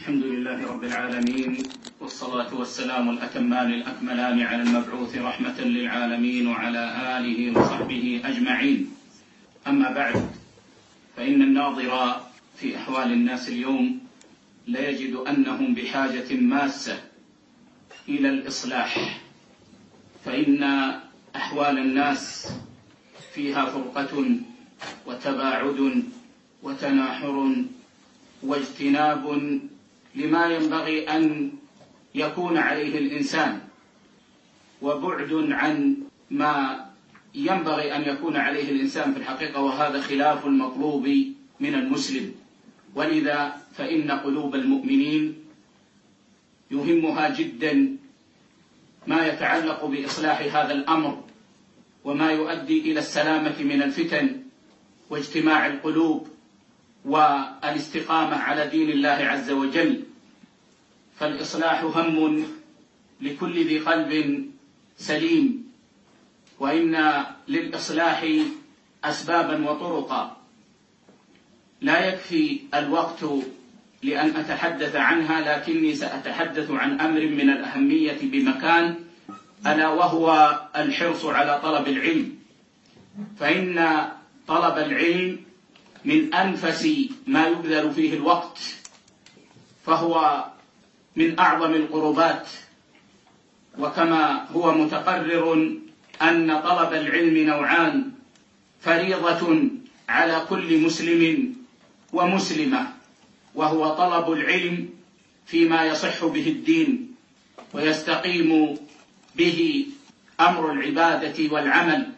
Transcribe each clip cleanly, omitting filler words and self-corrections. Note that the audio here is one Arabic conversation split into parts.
الحمد لله رب العالمين، والصلاة والسلام الأتمان الأكملان على المبعوث رحمة للعالمين وعلى آله وصحبه أجمعين. أما بعد، فإن الناظر في أحوال الناس اليوم لا يجد أنهم بحاجة ماسة إلى الإصلاح، فإن أحوال الناس فيها فرقة وتباعد وتناحر واجتناب لما ينبغي أن يكون عليه الإنسان، وبعد عن ما ينبغي أن يكون عليه الإنسان في الحقيقة، وهذا خلاف المطلوب من المسلم. ولذا فإن قلوب المؤمنين يهمها جدا ما يتعلق بإصلاح هذا الأمر، وما يؤدي إلى السلامة من الفتن واجتماع القلوب والاستقامة على دين الله عز وجل. فالإصلاح هم لكل ذي قلب سليم، وإن للإصلاح أسبابا وطرقا لا يكفي الوقت لأن أتحدث عنها، لكني سأتحدث عن أمر من الأهمية بمكان، ألا وهو الحرص على طلب العلم. فإن طلب العلم من أنفس ما يبذل فيه الوقت، فهو من أعظم القربات، وكما هو متقرر أن طلب العلم نوعان: فريضة على كل مسلم ومسلمة، وهو طلب العلم فيما يصح به الدين ويستقيم به أمر العبادة والعمل.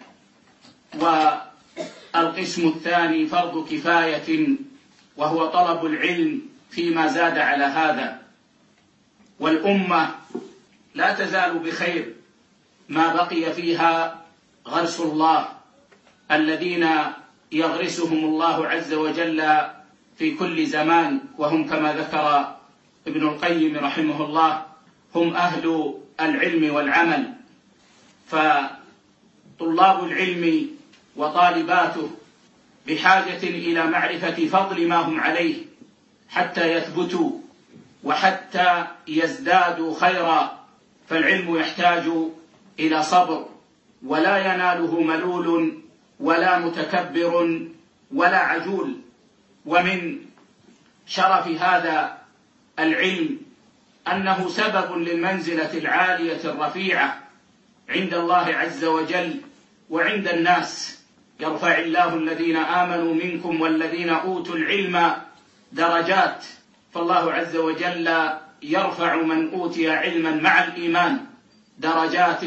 والقسم الثاني فرض كفاية، وهو طلب العلم فيما زاد على هذا. والأمة لا تزال بخير ما بقي فيها غرس الله، الذين يغرسهم الله عز وجل في كل زمان، وهم كما ذكر ابن القيم رحمه الله هم أهل العلم والعمل. فطلاب العلم وطالباته بحاجة إلى معرفة فضل ما هم عليه حتى يثبتوا وحتى يزدادوا خيرا. فالعلم يحتاج إلى صبر، ولا يناله ملول ولا متكبر ولا عجول. ومن شرف هذا العلم أنه سبب للمنزلة العالية الرفيعة عند الله عز وجل وعند الناس. يرفع الله الذين آمنوا منكم والذين أوتوا العلم درجات، فالله عز وجل يرفع من أوتي علما مع الإيمان درجات.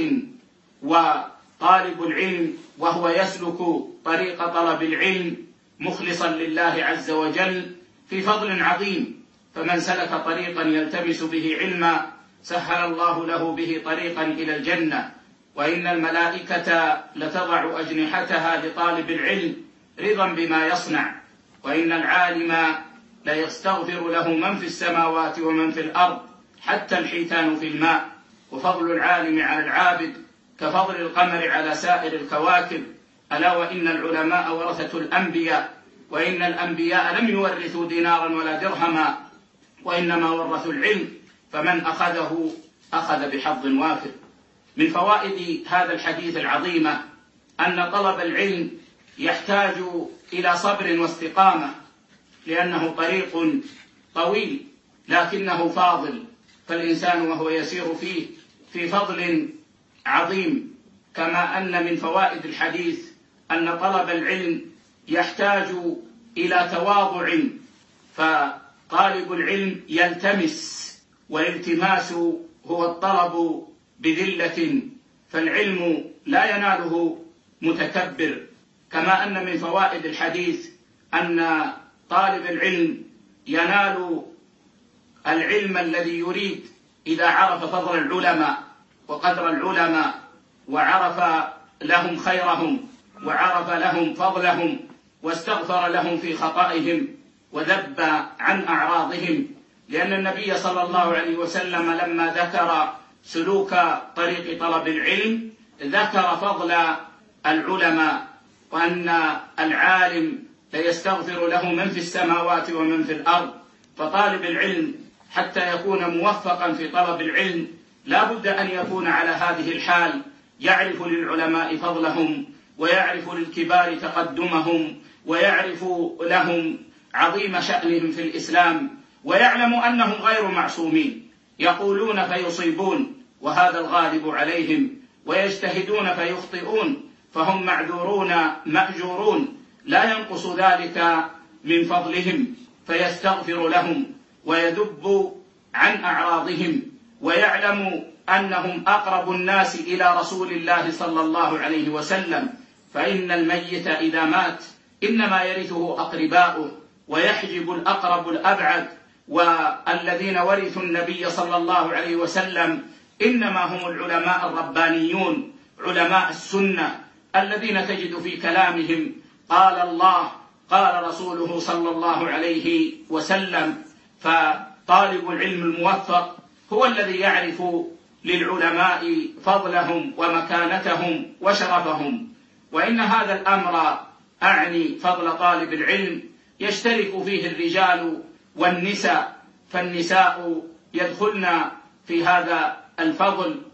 وطالب العلم وهو يسلك طريق طلب العلم مخلصا لله عز وجل في فضل عظيم. فمن سلك طريقا يلتمس به علما سهل الله له به طريقا إلى الجنة. وإن الملائكة لتضع أجنحتها لطالب العلم رضا بما يصنع، وإن العالم ليستغفر له من في السماوات ومن في الأرض حتى الحيتان في الماء. وفضل العالم على العابد كفضل القمر على سائر الكواكب. ألا وإن العلماء ورثة الأنبياء، وإن الأنبياء لم يورثوا دينارا ولا درهما، وإنما ورثوا العلم، فمن أخذه أخذ بحظ وافر. من فوائد هذا الحديث العظيمة أن طلب العلم يحتاج إلى صبر واستقامة، لأنه طريق طويل لكنه فاضل، فالإنسان وهو يسير فيه في فضل عظيم. كما أن من فوائد الحديث أن طلب العلم يحتاج إلى تواضع، فطالب العلم يلتمس، والالتماس هو الطلب بذلة، فالعلم لا يناله متكبر. كما أن من فوائد الحديث أن طالب العلم ينال العلم الذي يريد إذا عرف فضل العلماء وقدر العلماء، وعرف لهم خيرهم، وعرف لهم فضلهم، واستغفر لهم في خطئهم، وذب عن أعراضهم. لأن النبي صلى الله عليه وسلم لما ذكر سلوك طريق طلب العلم ذكر فضل العلماء، وأن العالم ليستغفر له من في السماوات ومن في الأرض. فطالب العلم حتى يكون موفقا في طلب العلم لا بد أن يكون على هذه الحال، يعرف للعلماء فضلهم، ويعرف للكبار تقدمهم، ويعرف لهم عظيم شأنهم في الإسلام، ويعلم أنهم غير معصومين، يقولون فيصيبون وهذا الغالب عليهم، ويجتهدون فيخطئون، فهم معذورون مأجورون، لا ينقص ذلك من فضلهم، فيستغفر لهم ويذب عن أعراضهم، ويعلم أنهم أقرب الناس إلى رسول الله صلى الله عليه وسلم، فإن الميت إذا مات إنما يرثه أقرباؤه، ويحجب الأقرب الأبعد، والذين ورثوا النبي صلى الله عليه وسلم إنما هم العلماء الربانيون، علماء السنة، الذين تجد في كلامهم قال الله قال رسوله صلى الله عليه وسلم. فطالب العلم الموفق هو الذي يعرف للعلماء فضلهم ومكانتهم وشرفهم. وإن هذا الأمر أعني فضل طالب العلم يشترك فيه الرجال والنساء، فالنساء يدخلن في هذا الفضل،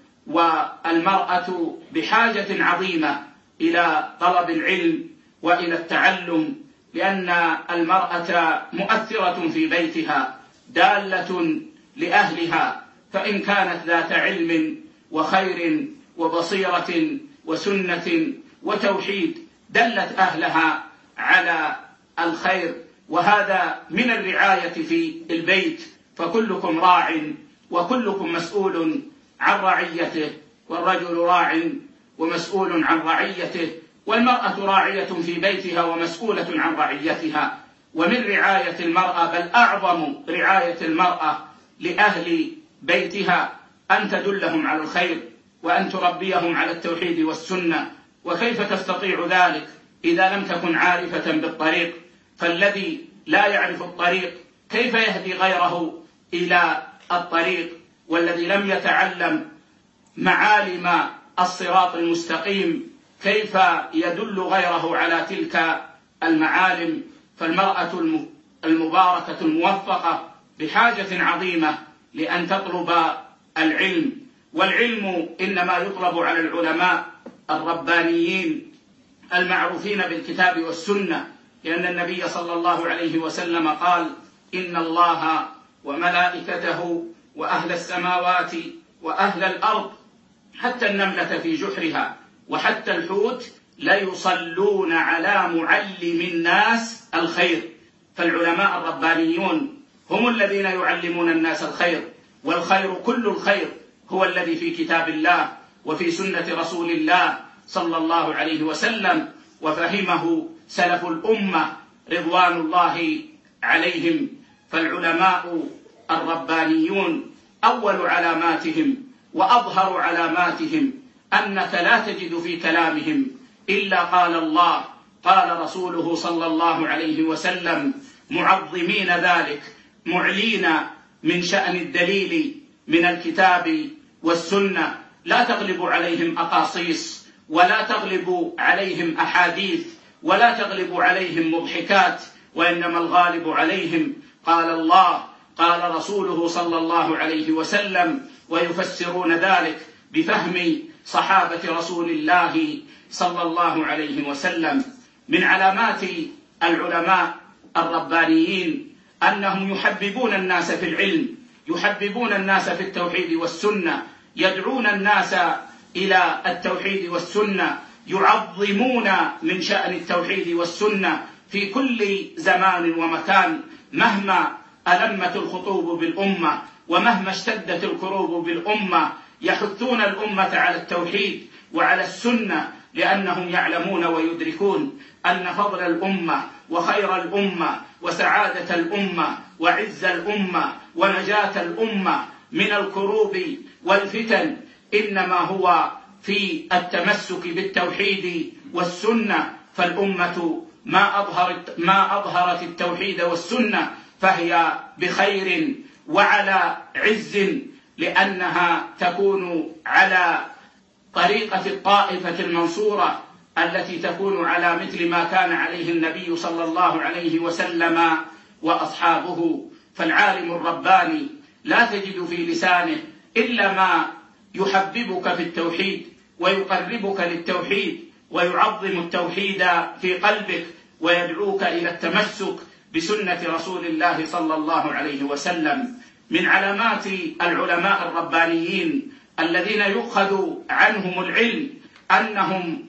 والمرأة بحاجة عظيمة إلى طلب العلم وإلى التعلم، لأن المرأة مؤثرة في بيتها، دالة لأهلها، فإن كانت ذات علم وخير وبصيرة وسنة وتوحيد دلت أهلها على الخير، وهذا من الرعاية في البيت، فكلكم راع وكلكم مسؤول عن رعيته، والرجل راع ومسؤول عن رعيته، والمرأة راعية في بيتها ومسؤولة عن رعيتها. ومن رعاية المرأة، بل أعظم رعاية المرأة لأهل بيتها، أن تدلهم على الخير وأن تربيهم على التوحيد والسنة. وكيف تستطيع ذلك إذا لم تكن عارفة بالطريق؟ فالذي لا يعرف الطريق كيف يهدي غيره إلى الطريق؟ والذي لم يتعلم معالم الصراط المستقيم كيف يدل غيره على تلك المعالم؟ فالمرأة المباركة الموفقة بحاجة عظيمة لأن تطلب العلم، والعلم إنما يطلب على العلماء الربانيين المعروفين بالكتاب والسنة، لأن النبي صلى الله عليه وسلم قال: إن الله وملائكته وأهل السماوات وأهل الأرض حتى النملة في جحرها وحتى الحوت ليصلون على معلم الناس الخير. فالعلماء الربانيون هم الذين يعلمون الناس الخير، والخير كل الخير هو الذي في كتاب الله وفي سنة رسول الله صلى الله عليه وسلم، وفهمه سلف الأمة رضوان الله عليهم. فالعلماء الربانيون أول علاماتهم وأظهر علاماتهم أنك لا تجد في كلامهم إلا قال الله قال رسوله صلى الله عليه وسلم، معظمين ذلك، معلين من شأن الدليل من الكتاب والسنة، لا تغلب عليهم أقاصيص، ولا تغلب عليهم أحاديث، ولا تغلب عليهم مضحكات، وإنما الغالب عليهم قال الله قال رسوله صلى الله عليه وسلم، ويفسرون ذلك بفهم صحابة رسول الله صلى الله عليه وسلم. من علامات العلماء الربانيين أنهم يحببون الناس في العلم، يحببون الناس في التوحيد والسنة، يدعون الناس إلى التوحيد والسنة، يعظمون من شأن التوحيد والسنة في كل زمان ومكان، مهما ألمت الخطوب بالأمة ومهما اشتدت الكروب بالأمة، يحثون الأمة على التوحيد وعلى السنة، لأنهم يعلمون ويدركون أن فضل الأمة وخير الأمة وسعادة الأمة وعز الأمة ونجاة الأمة من الكروب والفتن إنما هو في التمسك بالتوحيد والسنة. فالأمة ما أظهرت التوحيد والسنة فهي بخير وعلى عز، لأنها تكون على طريقة الطائفة المنصورة التي تكون على مثل ما كان عليه النبي صلى الله عليه وسلم وأصحابه. فالعالم الرباني لا تجد في لسانه إلا ما يحببك في التوحيد ويقربك للتوحيد ويعظم التوحيد في قلبك ويدعوك إلى التمسك بسنة رسول الله صلى الله عليه وسلم. من علامات العلماء الربانيين الذين يؤخذ عنهم العلم أنهم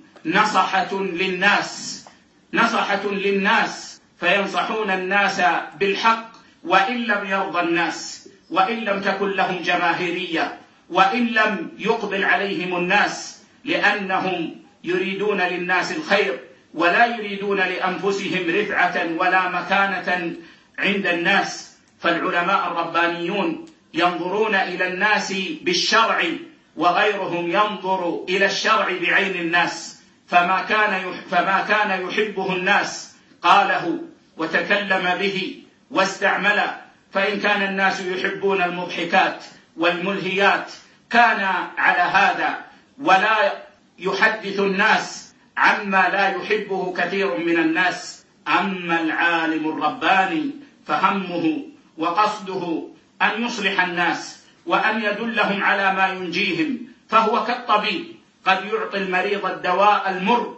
نصحة للناس فينصحون الناس بالحق وإن لم يرضى الناس، وإن لم تكن لهم جماهيرية، وإن لم يقبل عليهم الناس، لأنهم يريدون للناس الخير ولا يريدون لأنفسهم رفعة ولا مكانة عند الناس. فالعلماء الربانيون ينظرون إلى الناس بالشرع، وغيرهم ينظر إلى الشرع بعين الناس، فما كان يحبه الناس قاله وتكلم به واستعمله. فإن كان الناس يحبون المضحكات والملهيات كان على هذا، ولا يحدث الناس عما لا يحبه كثير من الناس. أما العالم الرباني فهمه وقصده أن يصلح الناس وأن يدلهم على ما ينجيهم، فهو كالطبيب قد يعطي المريض الدواء المر،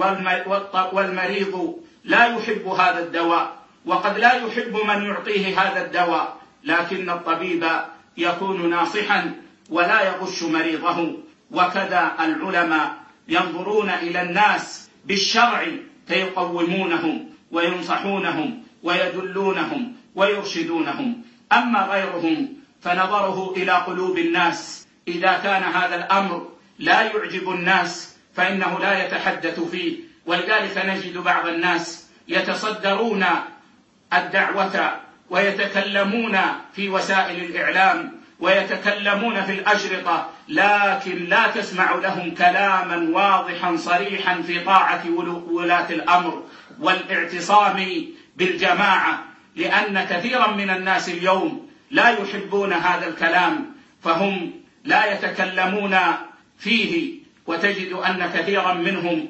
والمريض لا يحب هذا الدواء، وقد لا يحب من يعطيه هذا الدواء، لكن الطبيب يكون ناصحا ولا يغش مريضه. وكذا العلماء ينظرون إلى الناس بالشرع فيقومونهم وينصحونهم ويدلونهم ويرشدونهم. أما غيرهم فنظره إلى قلوب الناس، إذا كان هذا الأمر لا يعجب الناس فإنه لا يتحدث فيه. ولذلك نجد بعض الناس يتصدرون الدعوة ويتكلمون في وسائل الإعلام ويتكلمون في الأشرطة، لكن لا تسمع لهم كلاما واضحا صريحا في طاعة ولاة الأمر والاعتصام بالجماعة، لأن كثيرا من الناس اليوم لا يحبون هذا الكلام فهم لا يتكلمون فيه. وتجد أن كثيرا منهم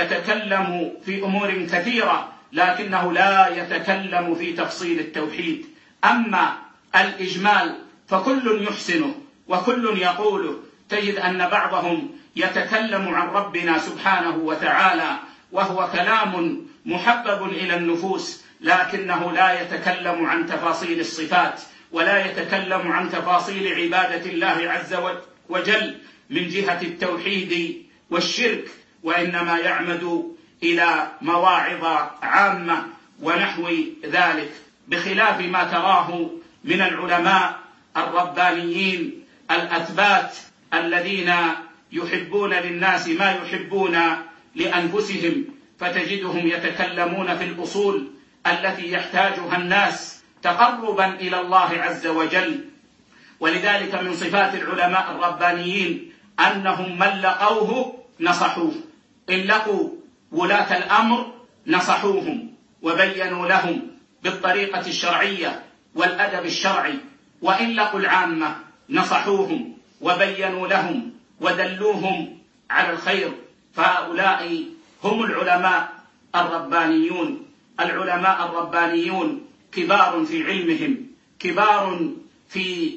يتكلم في أمور كثيرة لكنه لا يتكلم في تفصيل التوحيد. أما الإجمال فكل يحسنه وكل يقوله. تجد أن بعضهم يتكلم عن ربنا سبحانه وتعالى وهو كلام محبب إلى النفوس، لكنه لا يتكلم عن تفاصيل الصفات ولا يتكلم عن تفاصيل عبادة الله عز وجل من جهة التوحيد والشرك، وإنما يعمد إلى مواعظ عامة ونحو ذلك، بخلاف ما تراه من العلماء الربانيين الأثبات الذين يحبون للناس ما يحبون لأنفسهم. فتجدهم يتكلمون في الأصول التي يحتاجها الناس تقربا إلى الله عز وجل. ولذلك من صفات العلماء الربانيين أنهم من لقوه نصحوه، إن لقوا ولاة الأمر نصحوهم وبينوا لهم بالطريقة الشرعية والأدب الشرعي، وإن لقوا العامة نصحوهم وبينوا لهم ودلوهم على الخير. فهؤلاء هم العلماء الربانيون. العلماء الربانيون كبار في علمهم، كبار في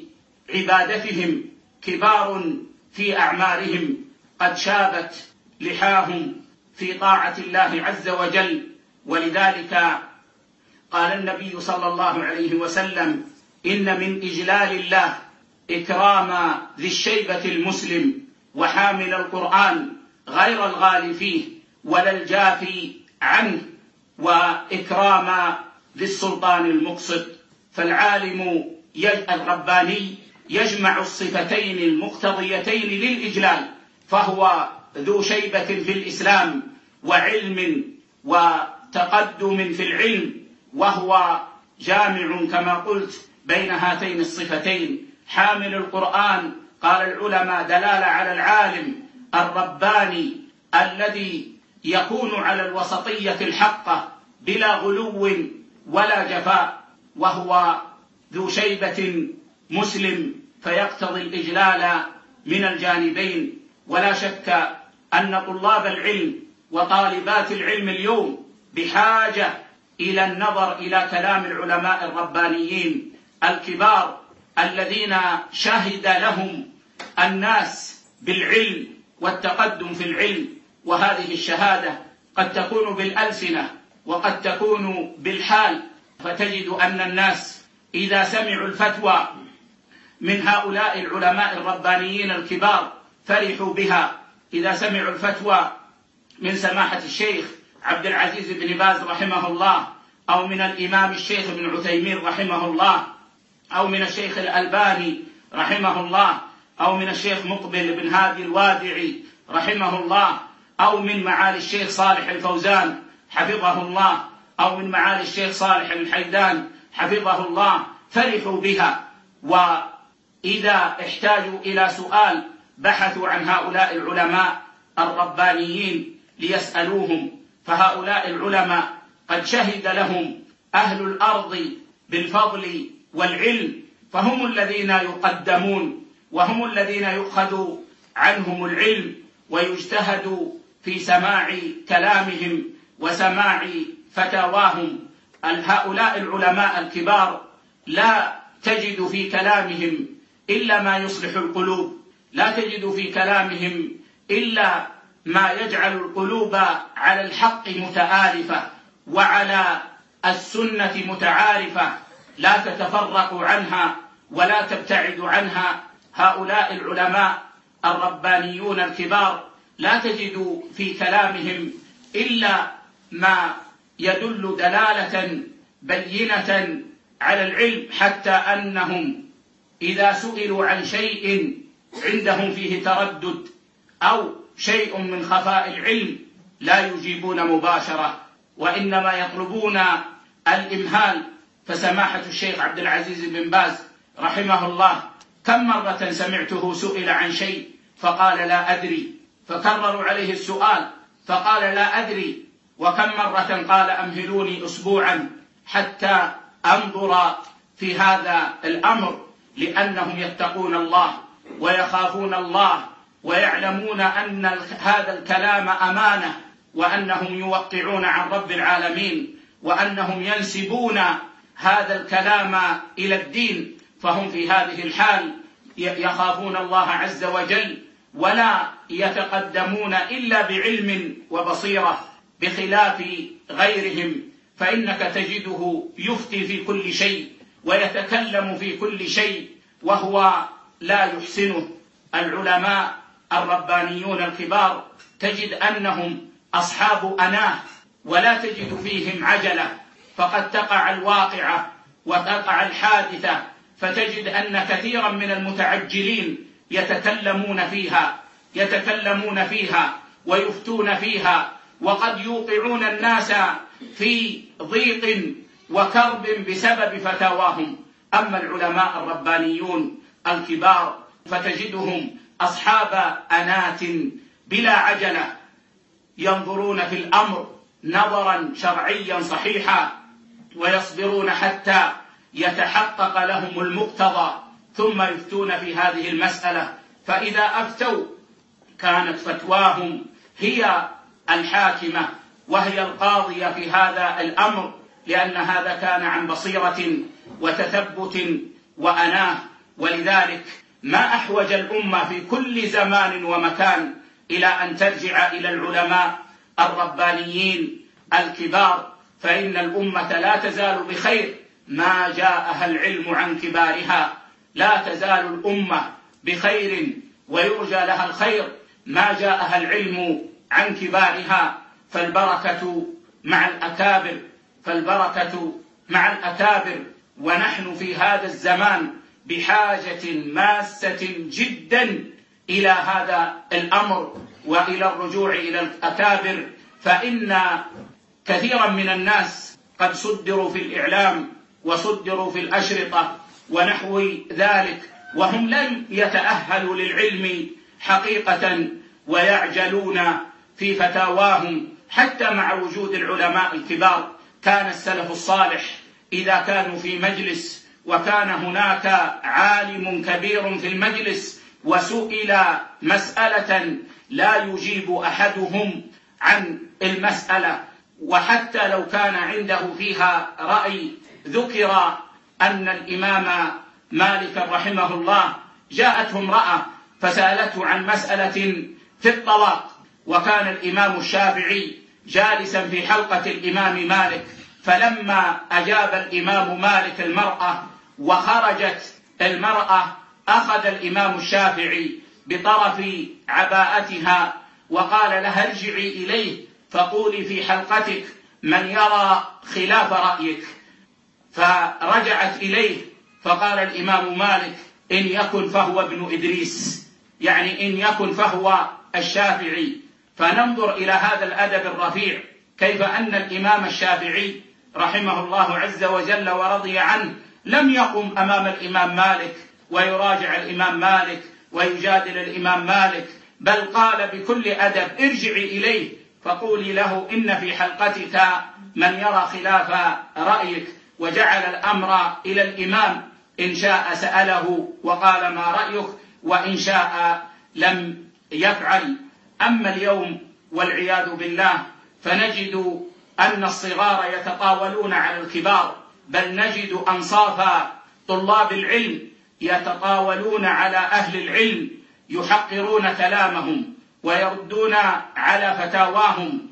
عبادتهم، كبار في أعمارهم، قد شابت لحاهم في طاعة الله عز وجل. ولذلك قال النبي صلى الله عليه وسلم: إن من إجلال الله إكرام ذي الشيبة المسلم وحامل القرآن غير الغالي فيه ولا الجافي عنه، وإكرام ذي السلطان المقسط. فالعالم الرباني يجمع الصفتين المقتضيتين للإجلال، فهو ذو شيبة في الإسلام وعلم وتقدم في العلم، وهو جامع كما قلت بين هاتين الصفتين. حامل القرآن قال العلماء دلالة على العالم الرباني الذي يكون على الوسطية الحقة بلا غلو ولا جفاء، وهو ذو شيبة مسلم، فيقتضي الإجلال من الجانبين. ولا شك أن طلاب العلم وطالبات العلم اليوم بحاجة إلى النظر إلى كلام العلماء الربانيين الكبار الذين شهد لهم الناس بالعلم والتقدم في العلم، وهذه الشهادة قد تكون بالألسنة وقد تكون بالحال، فتجد أن الناس إذا سمعوا الفتوى من هؤلاء العلماء الربانيين الكبار فرحوا بها. إذا سمعوا الفتوى من سماحة الشيخ عبد العزيز بن باز رحمه الله، أو من الإمام الشيخ ابن عثيمين رحمه الله، أو من الشيخ الألباني رحمه الله، أو من الشيخ مقبل بن هادي الوادعي رحمه الله، أو من معالي الشيخ صالح الفوزان حفظه الله، أو من معالي الشيخ صالح الحيدان حفظه الله، فرحوا بها. وإذا احتاجوا إلى سؤال بحثوا عن هؤلاء العلماء الربانيين ليسألوهم، فهؤلاء العلماء قد شهد لهم أهل الأرض بالفضل والعلم، فهم الذين يقدمون، وهم الذين يؤخذ عنهم العلم ويجتهد في سماع كلامهم وسماع فتاواهم. هؤلاء العلماء الكبار لا تجد في كلامهم إلا ما يصلح القلوب، لا تجد في كلامهم إلا ما يجعل القلوب على الحق متآلفة وعلى السنة متعارفة، لا تتفرق عنها ولا تبتعد عنها. هؤلاء العلماء الربانيون الكبار لا تجد في كلامهم إلا ما يدل دلالة بينة على العلم، حتى أنهم إذا سئلوا عن شيء عندهم فيه تردد أو شيء من خفاء العلم لا يجيبون مباشرة، وإنما يطلبون الإمهال. فسماحة الشيخ عبد العزيز بن باز رحمه الله كم مرة سمعته سئل عن شيء فقال لا أدري، فكرروا عليه السؤال فقال لا أدري، وكم مرة قال أمهلوني أسبوعا حتى أنظر في هذا الأمر، لأنهم يتقون الله ويخافون الله ويعلمون أن هذا الكلام أمانة، وأنهم يوقعون عن رب العالمين، وأنهم ينسبون هذا الكلام إلى الدين، فهم في هذه الحال يخافون الله عز وجل ولا يتقدمون إلا بعلم وبصيرة، بخلاف غيرهم، فإنك تجده يفتي في كل شيء ويتكلم في كل شيء وهو لا يحسنه. العلماء الربانيون الكبار تجد أنهم أصحاب أناه، ولا تجد فيهم عجلة، فقد تقع الواقعة وتقع الحادثة فتجد أن كثيرا من المتعجلين يتكلمون فيها ويفتون فيها، وقد يوقعون الناس في ضيق وكرب بسبب فتاواهم. أما العلماء الربانيون الكبار فتجدهم أصحاب أنات بلا عجلة، ينظرون في الأمر نظرا شرعيا صحيحا، ويصبرون حتى يتحقق لهم المقتضى ثم يفتون في هذه المسألة. فإذا أفتوا كانت فتواهم هي الحاكمة وهي القاضية في هذا الأمر، لأن هذا كان عن بصيرة وتثبت وأناه. ولذلك ما أحوج الأمة في كل زمان ومكان إلى أن ترجع إلى العلماء الربانيين الكبار، فإن الأمة لا تزال بخير ما جاءها العلم عن كبارها، لا تزال الأمة بخير ويرجى لها الخير ما جاءها العلم عن كبارها. فالبركة مع الأكابر، ونحن في هذا الزمان بحاجة ماسة جدا إلى هذا الأمر وإلى الرجوع إلى الأكابر، فإن كثيرا من الناس قد صدروا في الإعلام وصدروا في الأشرطة ونحو ذلك، وهم لم يتأهلوا للعلم حقيقة ويعجلون في فتاواهم. حتى مع وجود العلماء الكبار كان السلف الصالح إذا كانوا في مجلس وكان هناك عالم كبير في المجلس وسئل مسألة لا يجيب أحدهم عن المسألة، وحتى لو كان عنده فيها رأي ذكر أن الإمام مالك رحمه الله جاءته امرأة فسألته عن مسألة في الطلاق، وكان الإمام الشافعي جالسا في حلقة الإمام مالك، فلما أجاب الإمام مالك المرأة وخرجت المرأة أخذ الإمام الشافعي بطرف عباءتها وقال لها ارجعي إليه فقولي في حلقتك من يرى خلاف رأيك. فرجعت إليه فقال الإمام مالك إن يكن فهو ابن إدريس، يعني إن يكن فهو الشافعي. فننظر إلى هذا الأدب الرفيع، كيف أن الإمام الشافعي رحمه الله عز وجل ورضي عنه لم يقم أمام الإمام مالك ويراجع الإمام مالك ويجادل الإمام مالك، بل قال بكل أدب ارجعي إليه فقولي له إن في حلقتك من يرى خلاف رأيك، وجعل الأمر إلى الإمام، إن شاء سأله وقال ما رأيك، وإن شاء لم يفعل. أما اليوم والعياذ بالله فنجد أن الصغار يتطاولون على الكبار، بل نجد أنصاف طلاب العلم يتطاولون على أهل العلم، يحقرون كلامهم ويردون على فتاواهم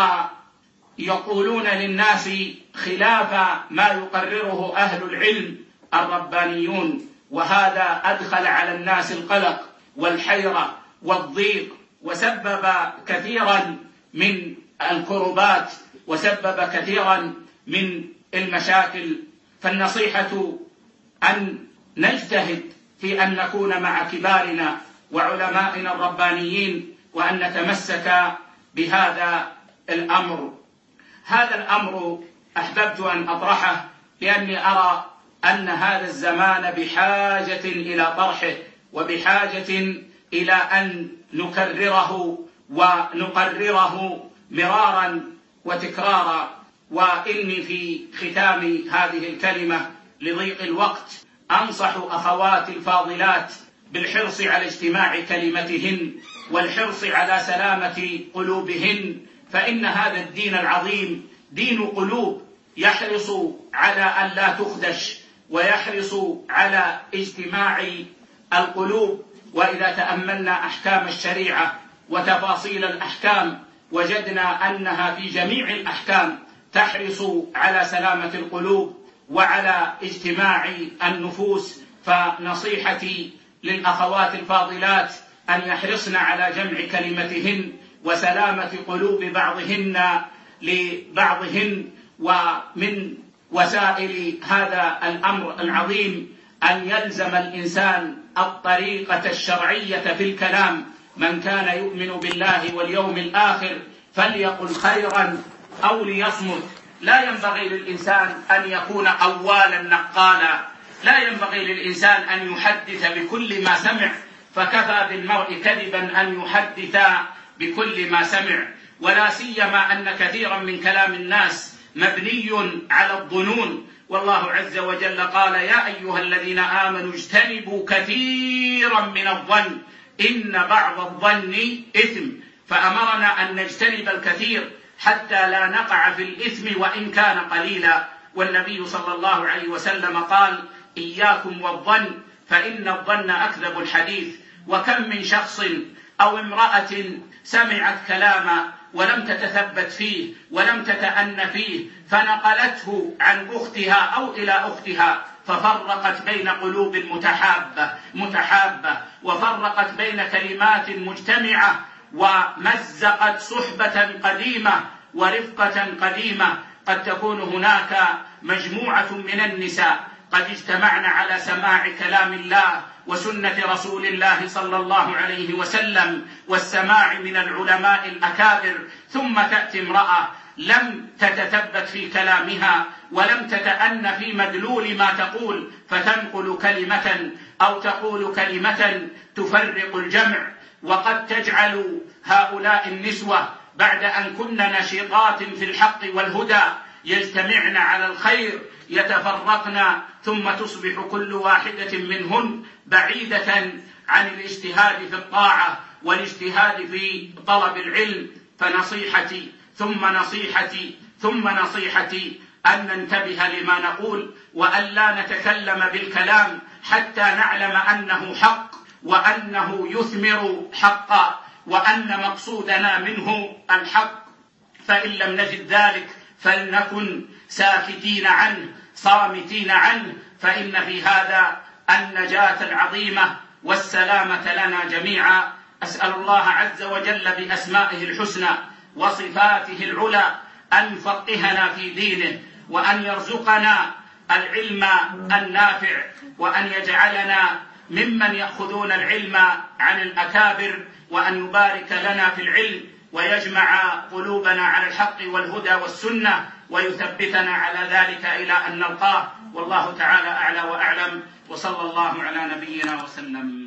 ويقولون للناس خلاف ما يقرره أهل العلم الربانيون، وهذا أدخل على الناس القلق والحيرة والضيق، وسبب كثيرا من الكربات، وسبب كثيرا من المشاكل. فالنصيحة أن نجتهد في أن نكون مع كبارنا وعلمائنا الربانيين، وأن نتمسك بهذا الأمر. هذا الأمر أحببت أن أطرحه لأني أرى أن هذا الزمان بحاجة إلى طرحه، وبحاجة إلى أن نكرره ونقرره مرارا وتكرارا. وإني في ختام هذه الكلمة لضيق الوقت أنصح أخواتي الفاضلات بالحرص على اجتماع كلمتهن والحرص على سلامة قلوبهن، فإن هذا الدين العظيم دين قلوب، يحرص على أن لا تخدش ويحرص على اجتماع القلوب. وإذا تأملنا أحكام الشريعة وتفاصيل الأحكام وجدنا أنها في جميع الأحكام تحرص على سلامة القلوب وعلى اجتماع النفوس. فنصيحتي للأخوات الفاضلات أن يحرصن على جمع كلمتهن وسلامة قلوب بعضهن لبعضهن. ومن وسائل هذا الأمر العظيم أن يلزم الإنسان الطريقة الشرعية في الكلام. من كان يؤمن بالله واليوم الآخر فليقل خيرا أو ليصمت. لا ينبغي للإنسان أن يكون قوالا نقالا، لا ينبغي للإنسان أن يحدث بكل ما سمع، فكفى بالمرء كذبا أن يحدث بكل ما سمع. ولا سيما أن كثيرا من كلام الناس مبني على الظنون، والله عز وجل قال يا أيها الذين آمنوا اجتنبوا كثيرا من الظن إن بعض الظن إثم، فأمرنا أن نجتنب الكثير حتى لا نقع في الإثم وإن كان قليلا. والنبي صلى الله عليه وسلم قال إياكم والظن فإن الظن أكذب الحديث. وكم من شخص أو امرأة سمعت كلاما ولم تتثبت فيه ولم تتأن فيه فنقلته عن أختها أو إلى أختها، ففرقت بين قلوب متحابة وفرقت بين كلمات مجتمعة، ومزقت صحبة قديمة ورفقة قديمة. قد تكون هناك مجموعة من النساء قد اجتمعنا على سماع كلام الله وسنة رسول الله صلى الله عليه وسلم والسماع من العلماء الأكابر، ثم تأتي امرأة لم تتثبت في كلامها ولم تتأن في مدلول ما تقول، فتنقل كلمة أو تقول كلمة تفرق الجمع. وقد تجعل هؤلاء النسوة بعد أن كن نشيطات في الحق والهدى يجتمعن على الخير يتفرقن، ثم تصبح كل واحدة منهن بعيدة عن الاجتهاد في الطاعة والاجتهاد في طلب العلم. فنصيحتي ثم نصيحتي ثم نصيحتي أن ننتبه لما نقول، وأن لا نتكلم بالكلام حتى نعلم أنه حق وأنه يثمر حقا وأن مقصودنا منه الحق. فإن لم نجد ذلك فلنكن ساكتين عنه صامتين عنه، فإن في هذا النجاة العظيمة والسلامة لنا جميعا. أسأل الله عز وجل بأسمائه الحسنى وصفاته العلى أن يفقهنا في دينه، وأن يرزقنا العلم النافع، وأن يجعلنا ممن يأخذون العلم عن الأكابر، وأن يبارك لنا في العلم ويجمع قلوبنا على الحق والهدى والسنة، ويثبتنا على ذلك إلى أن نلقاه. والله تعالى أعلى وأعلم، وصلى الله على نبينا وسلم.